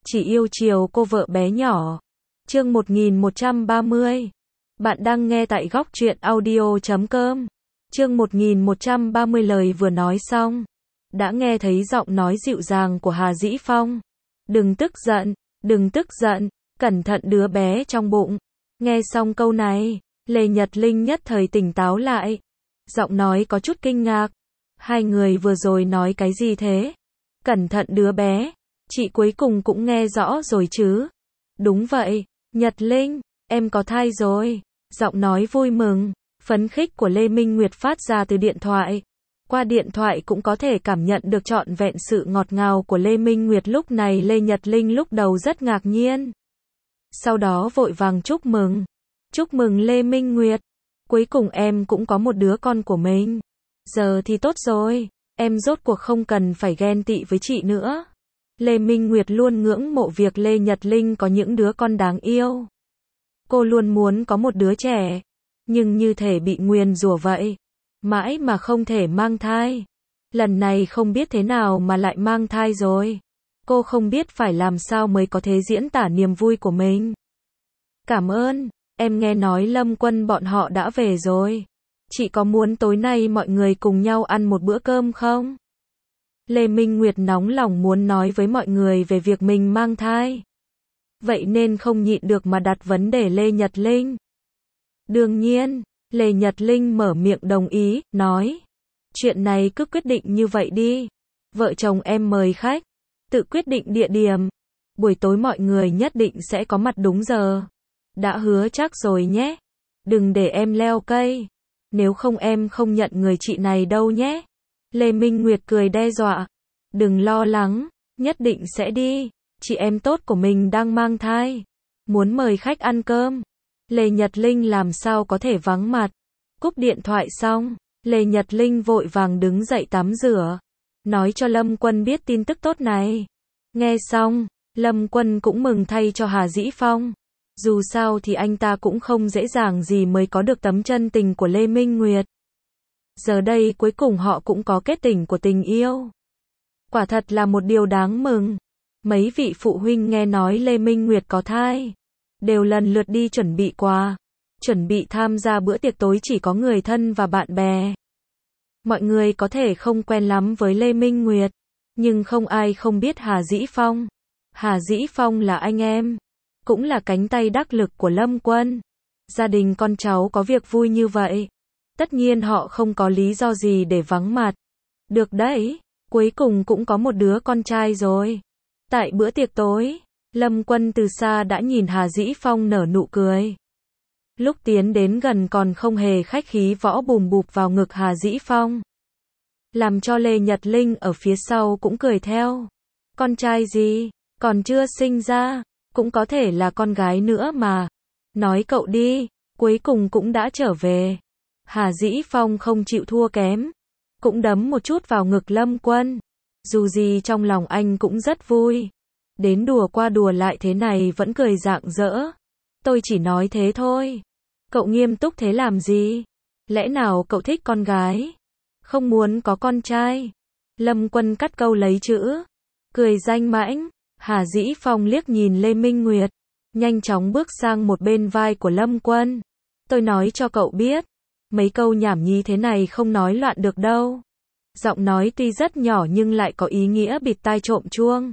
chỉ yêu chiều cô vợ bé nhỏ. Chương 1130. Bạn đang nghe tại góc truyện audio.com. Chương 1130 lời vừa nói xong, đã nghe thấy giọng nói dịu dàng của Hà Dĩ Phong. Đừng tức giận, cẩn thận đứa bé trong bụng. Nghe xong câu này, Lê Nhật Linh nhất thời tỉnh táo lại. Giọng nói có chút kinh ngạc. Hai người vừa rồi nói cái gì thế? Cẩn thận đứa bé. Chị cuối cùng cũng nghe rõ rồi chứ? Đúng vậy, Nhật Linh, em có thai rồi. Giọng nói vui mừng, phấn khích của Lê Minh Nguyệt phát ra từ điện thoại. Qua điện thoại cũng có thể cảm nhận được trọn vẹn sự ngọt ngào của Lê Minh Nguyệt lúc này. Lê Nhật Linh lúc đầu rất ngạc nhiên. Sau đó vội vàng chúc mừng. Chúc mừng Lê Minh Nguyệt. Cuối cùng em cũng có một đứa con của mình. Giờ thì tốt rồi, em rốt cuộc không cần phải ghen tị với chị nữa. Lê Minh Nguyệt luôn ngưỡng mộ việc Lê Nhật Linh có những đứa con đáng yêu. Cô luôn muốn có một đứa trẻ, nhưng như thể bị nguyền rủa vậy. Mãi mà không thể mang thai. Lần này không biết thế nào mà lại mang thai rồi. Cô không biết phải làm sao mới có thể diễn tả niềm vui của mình. Cảm ơn, em nghe nói Lâm Quân bọn họ đã về rồi. Chị có muốn tối nay mọi người cùng nhau ăn một bữa cơm không? Lê Minh Nguyệt nóng lòng muốn nói với mọi người về việc mình mang thai. Vậy nên không nhịn được mà đặt vấn đề Lê Nhật Linh. Đương nhiên, Lê Nhật Linh mở miệng đồng ý, nói. Chuyện này cứ quyết định như vậy đi. Vợ chồng em mời khách, tự quyết định địa điểm. Buổi tối mọi người nhất định sẽ có mặt đúng giờ. Đã hứa chắc rồi nhé. Đừng để em leo cây. Nếu không em không nhận người chị này đâu nhé. Lê Minh Nguyệt cười đe dọa. Đừng lo lắng, nhất định sẽ đi. Chị em tốt của mình đang mang thai. Muốn mời khách ăn cơm. Lê Nhật Linh làm sao có thể vắng mặt. Cúp điện thoại xong, Lê Nhật Linh vội vàng đứng dậy tắm rửa. Nói cho Lâm Quân biết tin tức tốt này. Nghe xong, Lâm Quân cũng mừng thay cho Hà Dĩ Phong. Dù sao thì anh ta cũng không dễ dàng gì mới có được tấm chân tình của Lê Minh Nguyệt. Giờ đây cuối cùng họ cũng có kết tình của tình yêu. Quả thật là một điều đáng mừng. Mấy vị phụ huynh nghe nói Lê Minh Nguyệt có thai, đều lần lượt đi chuẩn bị quà, chuẩn bị tham gia bữa tiệc tối chỉ có người thân và bạn bè. Mọi người có thể không quen lắm với Lê Minh Nguyệt, nhưng không ai không biết Hà Dĩ Phong. Hà Dĩ Phong là anh em, cũng là cánh tay đắc lực của Lâm Quân. Gia đình con cháu có việc vui như vậy, tất nhiên họ không có lý do gì để vắng mặt. Được đấy, cuối cùng cũng có một đứa con trai rồi. Tại bữa tiệc tối, Lâm Quân từ xa đã nhìn Hà Dĩ Phong nở nụ cười. Lúc tiến đến gần còn không hề khách khí võ bùm bụp vào ngực Hà Dĩ Phong. Làm cho Lê Nhật Linh ở phía sau cũng cười theo. Con trai gì, còn chưa sinh ra, cũng có thể là con gái nữa mà. Nói cậu đi, cuối cùng cũng đã trở về. Hà Dĩ Phong không chịu thua kém, cũng đấm một chút vào ngực Lâm Quân. Dù gì trong lòng anh cũng rất vui. Đến đùa qua đùa lại thế này vẫn cười rạng rỡ. Tôi chỉ nói thế thôi. Cậu nghiêm túc thế làm gì? Lẽ nào cậu thích con gái? Không muốn có con trai? Lâm Quân cắt câu lấy chữ. Cười danh mãnh. Hà Dĩ Phong liếc nhìn Lê Minh Nguyệt, nhanh chóng bước sang một bên vai của Lâm Quân. Tôi nói cho cậu biết, mấy câu nhảm nhí thế này không nói loạn được đâu. Giọng nói tuy rất nhỏ nhưng lại có ý nghĩa bịt tai trộm chuông.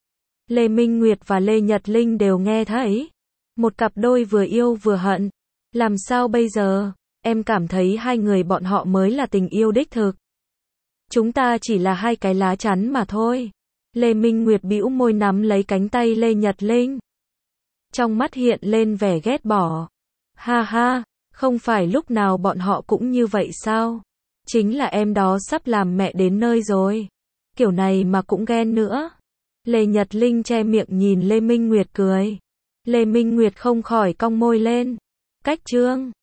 Lê Minh Nguyệt và Lê Nhật Linh đều nghe thấy. Một cặp đôi vừa yêu vừa hận. Làm sao bây giờ? Em cảm thấy hai người bọn họ mới là tình yêu đích thực. Chúng ta chỉ là hai cái lá chắn mà thôi. Lê Minh Nguyệt bĩu môi nắm lấy cánh tay Lê Nhật Linh. Trong mắt hiện lên vẻ ghét bỏ. Ha ha, không phải lúc nào bọn họ cũng như vậy sao? Chính là em đó sắp làm mẹ đến nơi rồi. Kiểu này mà cũng ghen nữa. Lê Nhật Linh che miệng nhìn Lê Minh Nguyệt cười. Lê Minh Nguyệt không khỏi cong môi lên. Cách chương